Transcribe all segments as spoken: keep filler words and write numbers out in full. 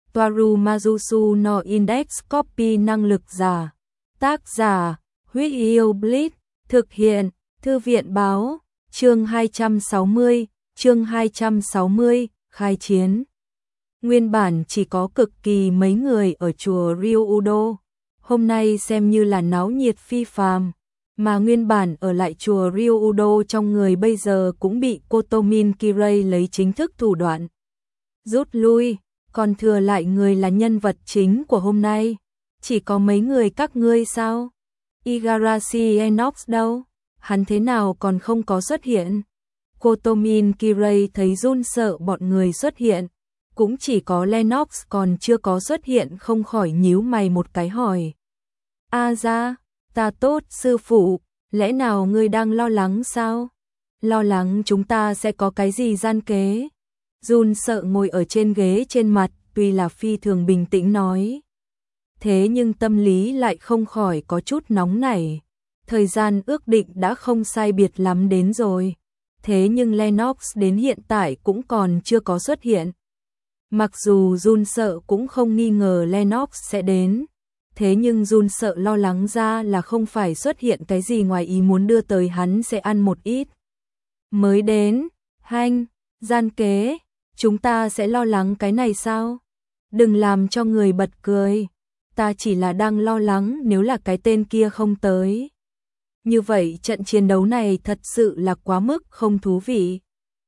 Toaru Majusu no Index Copy năng lực giả. Tác giả, Huyết Yêu Blitz, thực hiện, Thư viện báo, chương hai trăm sáu mươi, chương hai trăm sáu mươi, khai chiến. Nguyên bản chỉ có cực kỳ mấy người ở chùa Ryudo, hôm nay xem như là náo nhiệt phi phàm, mà nguyên bản ở lại chùa Ryudo trong người bây giờ cũng bị Kotomin Kirei lấy chính thức thủ đoạn rút lui, còn thừa lại người là nhân vật chính của hôm nay. Chỉ có mấy người các ngươi sao? Igarashi Enox đâu? Hắn thế nào còn không có xuất hiện? Kotomin Kirei thấy run sợ bọn người xuất hiện, cũng chỉ có Lennox còn chưa có xuất hiện, không khỏi nhíu mày một cái hỏi. A ra, ta tốt sư phụ, lẽ nào ngươi đang lo lắng sao? Lo lắng chúng ta sẽ có cái gì gian kế? Run sợ ngồi ở trên ghế trên mặt, tuy là phi thường bình tĩnh nói. Thế nhưng tâm lý lại không khỏi có chút nóng nảy. Thời gian ước định đã không sai biệt lắm đến rồi. Thế nhưng Lennox đến hiện tại cũng còn chưa có xuất hiện. Mặc dù Jun sợ cũng không nghi ngờ Lennox sẽ đến. Thế nhưng Jun sợ lo lắng ra là không phải xuất hiện cái gì ngoài ý muốn đưa tới hắn sẽ ăn một ít. Mới đến, hanh, gian kế, chúng ta sẽ lo lắng cái này sao? Đừng làm cho người bật cười. Ta chỉ là đang lo lắng nếu là cái tên kia không tới. Như vậy trận chiến đấu này thật sự là quá mức không thú vị.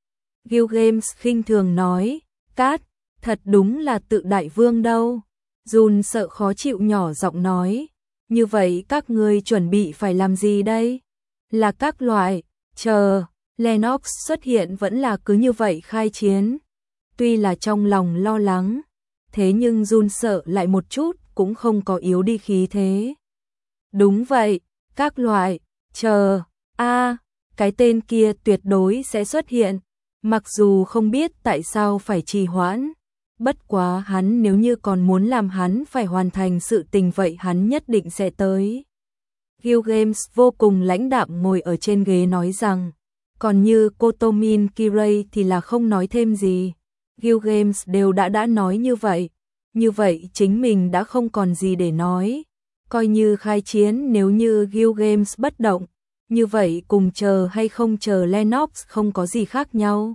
Gil Games khinh thường nói, Cát, thật đúng là tự đại vương đâu. Jun sợ khó chịu nhỏ giọng nói, như vậy các ngươi chuẩn bị phải làm gì đây? Là các loại, chờ, Lennox xuất hiện vẫn là cứ như vậy khai chiến. Tuy là trong lòng lo lắng, thế nhưng Jun sợ lại một chút cũng không có yếu đi khí thế. Đúng vậy, các loại, chờ, a, cái tên kia tuyệt đối sẽ xuất hiện, mặc dù không biết tại sao phải trì hoãn, bất quá hắn nếu như còn muốn làm hắn phải hoàn thành sự tình vậy hắn nhất định sẽ tới. Gil Games vô cùng lãnh đạm ngồi ở trên ghế nói rằng, còn như Kotomin Kirei thì là không nói thêm gì. Gil Games đều đã đã nói như vậy, như vậy chính mình đã không còn gì để nói. Coi như khai chiến, nếu như Gil Games bất động, như vậy cùng chờ hay không chờ Lennox không có gì khác nhau.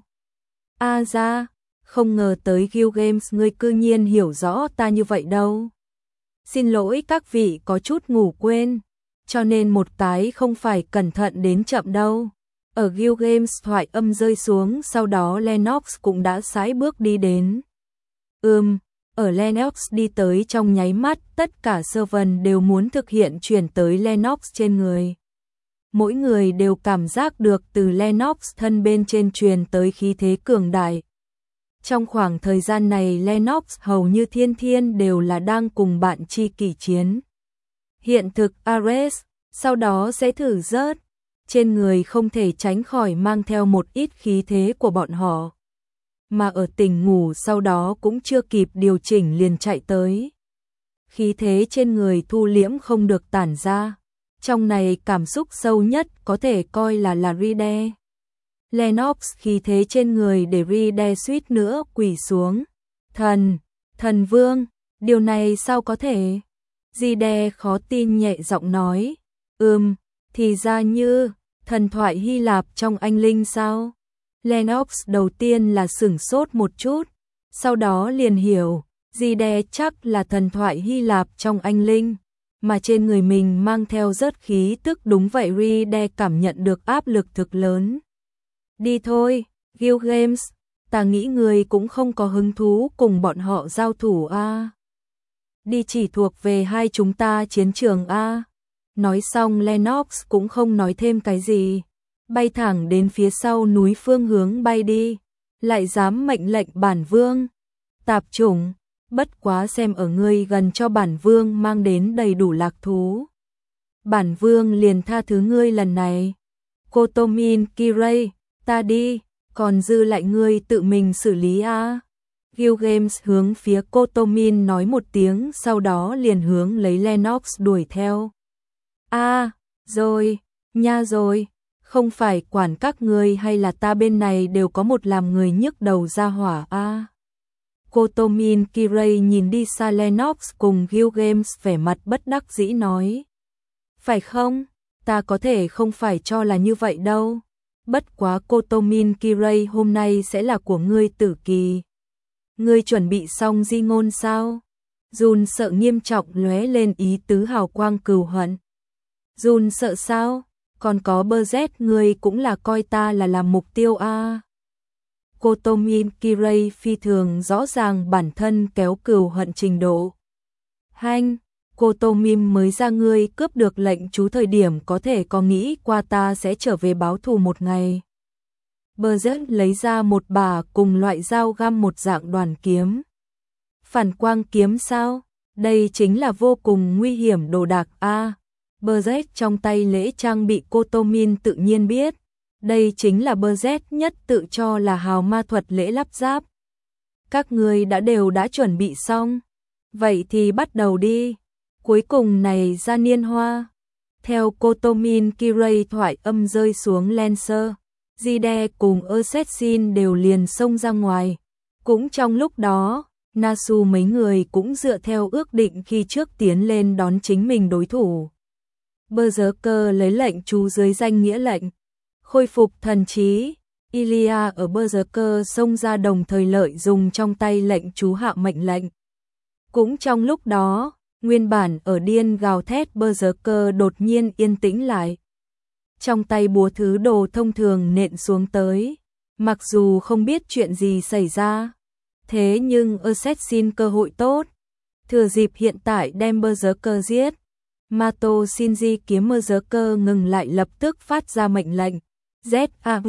A ra, không ngờ tới Gil Games ngươi cư nhiên hiểu rõ ta như vậy đâu. Xin lỗi các vị có chút ngủ quên, cho nên một cái không phải cẩn thận đến chậm đâu. Ở Gil Games thoại âm rơi xuống, sau đó Lennox cũng đã sải bước đi đến. Ừm, ở Lennox đi tới trong nháy mắt, tất cả servant đều muốn thực hiện chuyển tới Lennox trên người. Mỗi người đều cảm giác được từ Lennox thân bên trên truyền tới khí thế cường đại. Trong khoảng thời gian này Lennox hầu như thiên thiên đều là đang cùng bạn chi kỷ chiến. Hiện thực Ares, sau đó sẽ thử rớt. Trên người không thể tránh khỏi mang theo một ít khí thế của bọn họ. Mà ở tỉnh ngủ sau đó cũng chưa kịp điều chỉnh liền chạy tới. Khí thế trên người thu liễm không được tản ra. Trong này cảm xúc sâu nhất có thể coi là là Ride. Lennox khí thế trên người để Ride suýt nữa quỳ xuống. Thần, thần vương, điều này sao có thể? Ride khó tin nhẹ giọng nói. Ừm, thì ra như thần thoại Hy Lạp trong anh linh sao? Lennox đầu tiên là sửng sốt một chút, sau đó liền hiểu, Ride chắc là thần thoại Hy Lạp trong anh linh, mà trên người mình mang theo rất khí tức. Đúng vậy, Ride cảm nhận được áp lực thực lớn. Đi thôi, Gil Games, ta nghĩ người cũng không có hứng thú cùng bọn họ giao thủ a. À. Đi chỉ thuộc về hai chúng ta chiến trường a. À. Nói xong Lennox cũng không nói thêm cái gì, bay thẳng đến phía sau núi phương hướng bay đi, lại dám mệnh lệnh bản vương. Tạp chủng, bất quá xem ở ngươi gần cho bản vương mang đến đầy đủ lạc thú. Bản vương liền tha thứ ngươi lần này. Kotomin Kirei, ta đi, còn dư lại ngươi tự mình xử lý a. À. Gil Games hướng phía Kotomin nói một tiếng, sau đó liền hướng lấy Lennox đuổi theo. A, à, rồi, nha rồi, không phải quản các ngươi hay là ta bên này đều có một làm người nhức đầu ra hỏa a. À. Kotomin Kirei nhìn đi xa Lennox cùng Gilgamesh vẻ mặt bất đắc dĩ nói. Phải không? Ta có thể không phải cho là như vậy đâu. Bất quá Kotomin Kirei hôm nay sẽ là của ngươi tử kỳ. Ngươi chuẩn bị xong di ngôn sao? Jun sợ nghiêm trọng lóe lên ý tứ hào quang cừu hận. Jun sợ sao? Còn có bơ rét ngươi cũng là coi ta là làm mục tiêu a. À. Kotomin Kirei phi thường rõ ràng bản thân kéo cừu hận trình độ. Hanh, Kotomim mới ra ngươi cướp được lệnh chú thời điểm có thể có nghĩ qua ta sẽ trở về báo thù một ngày. Bơ rét lấy ra một bả cùng loại dao găm một dạng đoàn kiếm. Phản quang kiếm sao? Đây chính là vô cùng nguy hiểm đồ đạc a. À. Bơ rét trong tay lễ trang bị Kotomin tự nhiên biết. Đây chính là bơ rét nhất tự cho là hào ma thuật lễ lắp ráp. Các ngươi đã đều đã chuẩn bị xong. Vậy thì bắt đầu đi. Cuối cùng này ra niên hoa. Theo Kotomin Kirei thoại âm rơi xuống Lancer, Jide cùng Assassin đều liền xông ra ngoài. Cũng trong lúc đó, Nasu mấy người cũng dựa theo ước định khi trước tiến lên đón chính mình đối thủ. Berserker lấy lệnh chú dưới danh nghĩa lệnh khôi phục thần trí. Ilya ở Berserker xông ra đồng thời lợi dùng trong tay lệnh chú hạ mệnh lệnh. Cũng trong lúc đó, nguyên bản ở điên gào thét Berserker đột nhiên yên tĩnh lại. Trong tay búa thứ đồ thông thường nện xuống tới. Mặc dù không biết chuyện gì xảy ra, thế nhưng Assassin cơ hội tốt. Thừa dịp hiện tại đem Berserker giết. Mato Shinji kiếm Berserker ngừng lại lập tức phát ra mệnh lệnh. Z A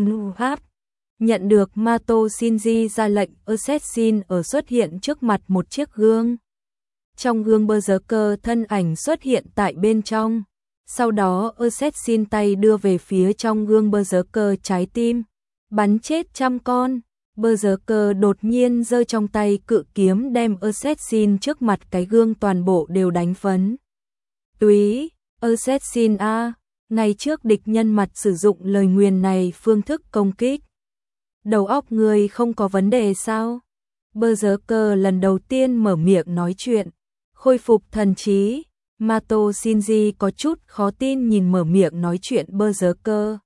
V nhận được Mato Shinji ra lệnh, Assassin ở xuất hiện trước mặt một chiếc gương. Trong gương Berserker thân ảnh xuất hiện tại bên trong. Sau đó Assassin tay đưa về phía trong gương Berserker trái tim, bắn chết trăm con. Berserker đột nhiên giơ trong tay cự kiếm đem Assassin trước mặt cái gương toàn bộ đều đánh phấn. Túy, Assassin a, ngày trước địch nhân mặt sử dụng lời nguyền này phương thức công kích. Đầu óc người không có vấn đề sao? Berserker lần đầu tiên mở miệng nói chuyện. Khôi phục thần trí. Mato Shinji có chút khó tin nhìn mở miệng nói chuyện Berserker.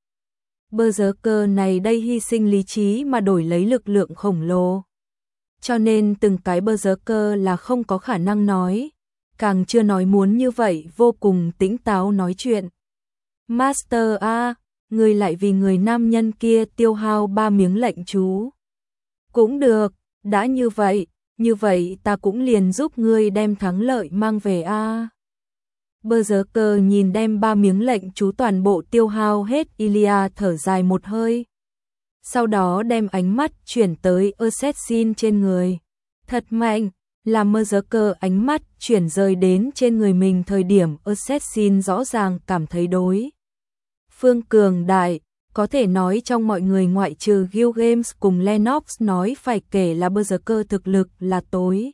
Berserker này đây hy sinh lý trí mà đổi lấy lực lượng khổng lồ. Cho nên từng cái Berserker là không có khả năng nói. Càng chưa nói muốn như vậy vô cùng tĩnh táo nói chuyện. Master A, người lại vì người nam nhân kia tiêu hao ba miếng lệnh chú. Cũng được, đã như vậy, như vậy ta cũng liền giúp ngươi đem thắng lợi mang về A. Berserker nhìn đem ba miếng lệnh chú toàn bộ tiêu hao hết, Ilya thở dài một hơi. Sau đó đem ánh mắt chuyển tới Assassin trên người. Thật mạnh, làm Berserker ánh mắt chuyển rời đến trên người mình thời điểm Assassin rõ ràng cảm thấy đối phương cường đại, có thể nói trong mọi người ngoại trừ Gilgamesh cùng Lennox nói phải kể là Berserker thực lực là tối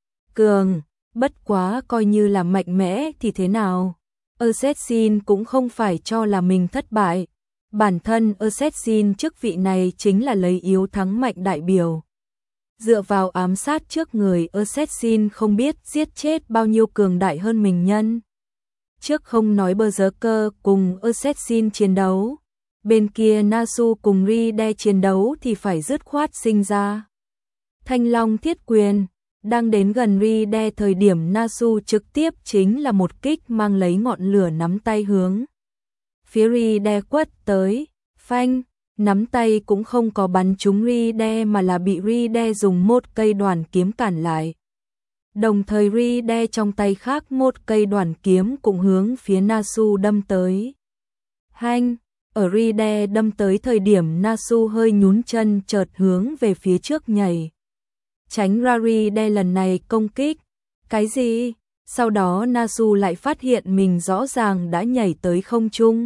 cường. Bất quá coi như là mạnh mẽ thì thế nào? Assassin cũng không phải cho là mình thất bại. Bản thân Assassin chức vị này chính là lấy yếu thắng mạnh đại biểu. Dựa vào ám sát trước người Assassin không biết giết chết bao nhiêu cường đại hơn mình nhân. Trước không nói Berserker cùng Assassin chiến đấu. Bên kia Nasu cùng Ride chiến đấu thì phải dứt khoát sinh ra Thanh Long thiết quyền. Đang đến gần Ride thời điểm Nasu trực tiếp chính là một kích mang lấy ngọn lửa nắm tay hướng phía Ride quất tới. Phanh, nắm tay cũng không có bắn trúng Ride mà là bị Ride dùng một cây đoàn kiếm cản lại. Đồng thời Ride trong tay khác một cây đoàn kiếm cũng hướng phía Nasu đâm tới. Hanh, ở Ride đâm tới thời điểm Nasu hơi nhún chân chợt hướng về phía trước nhảy. Tránh ra Ride lần này công kích. Cái gì? Sau đó Nasu lại phát hiện mình rõ ràng đã nhảy tới không trung.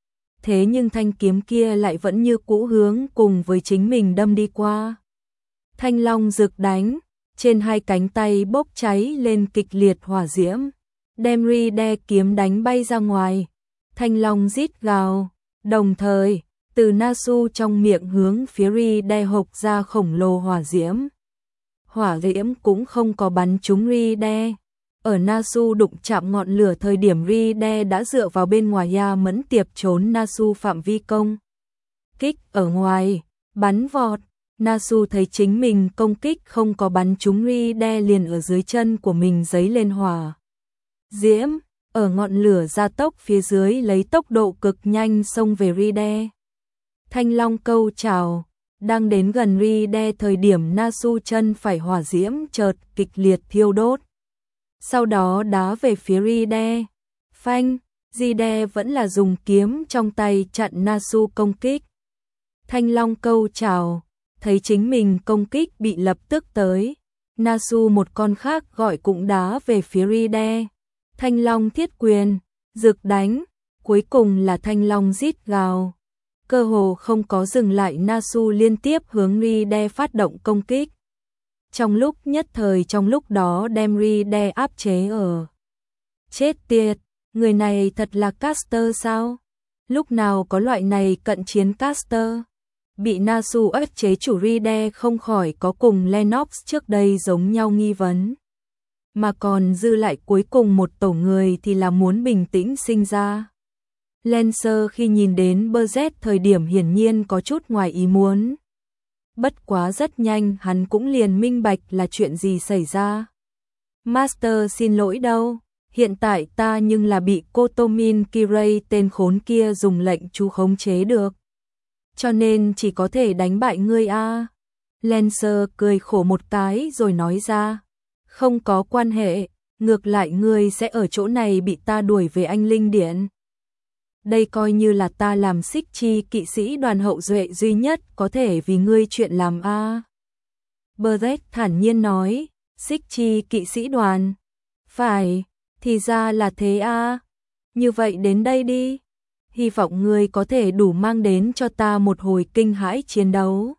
Thế nhưng thanh kiếm kia lại vẫn như cũ hướng cùng với chính mình đâm đi qua. Thanh long rực đánh, trên hai cánh tay bốc cháy lên kịch liệt hỏa diễm, đem Ride kiếm đánh bay ra ngoài. Thanh long rít gào, đồng thời, từ Nasu trong miệng hướng phía Ride hộc ra khổng lồ hỏa diễm. hỏa diễm cũng không có bắn trúng Ride. Ở Nasu đụng chạm ngọn lửa thời điểm Ride đã dựa vào bên ngoài ya mẫn tiệp trốn Nasu phạm vi công kích ở ngoài, bắn vọt. Nasu thấy chính mình công kích không có bắn trúng Ride liền ở dưới chân của mình giấy lên hỏa diễm, ở ngọn lửa gia tốc phía dưới lấy tốc độ cực nhanh xông về Ride. Thanh long câu chào, đang đến gần Ride thời điểm Nasu chân phải hỏa diễm chợt kịch liệt thiêu đốt. Sau đó đá về phía Ride. Phanh, Ride vẫn là dùng kiếm trong tay chặn Nasu công kích. Thanh long câu chào, thấy chính mình công kích bị lập tức tới. Nasu một con khác gọi cũng đá về phía Ride. Thanh long thiết quyền, rực đánh, cuối cùng là thanh long rít gào. Cơ hồ không có dừng lại, Nasu liên tiếp hướng Ride phát động công kích. Trong lúc nhất thời trong lúc đó đem Ride áp chế ở. Chết tiệt, người này thật là caster sao? Lúc nào có loại này cận chiến caster? Bị Nasu áp chế, chủ Ride không khỏi có cùng Lennox trước đây giống nhau nghi vấn. Mà còn dư lại cuối cùng một tổ người thì là muốn bình tĩnh sinh ra. Lancer khi nhìn đến Berset thời điểm hiển nhiên có chút ngoài ý muốn. Bất quá rất nhanh hắn cũng liền minh bạch là chuyện gì xảy ra. Master xin lỗi đâu, hiện tại ta nhưng là bị Kotomin Kirei tên khốn kia dùng lệnh chú khống chế được. Cho nên chỉ có thể đánh bại ngươi a. Lancer cười khổ một cái rồi nói ra. Không có quan hệ, ngược lại ngươi sẽ ở chỗ này bị ta đuổi về Anh Linh Điện. Đây coi như là ta làm xích chi kỵ sĩ đoàn hậu duệ duy nhất có thể vì ngươi chuyện làm a. À. Beret thản nhiên nói, xích chi kỵ sĩ đoàn. Phải, thì ra là thế a. À. Như vậy đến đây đi. Hy vọng ngươi có thể đủ mang đến cho ta một hồi kinh hãi chiến đấu.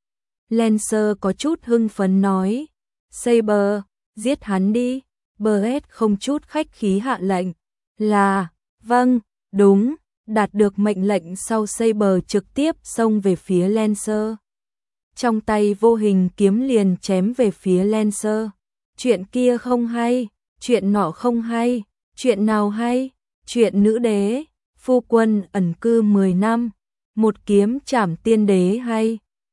Lancer có chút hưng phấn nói, Saber, giết hắn đi. Beret không chút khách khí hạ lệnh, là, vâng, đúng. Đạt được mệnh lệnh sau, Saber trực tiếp xông về phía Lancer. Trong tay vô hình kiếm liền chém về phía Lancer. Chuyện kia không hay, chuyện nọ không hay, chuyện nào hay, chuyện nữ đế, phu quân ẩn cư mười năm, một kiếm chảm tiên đế hay.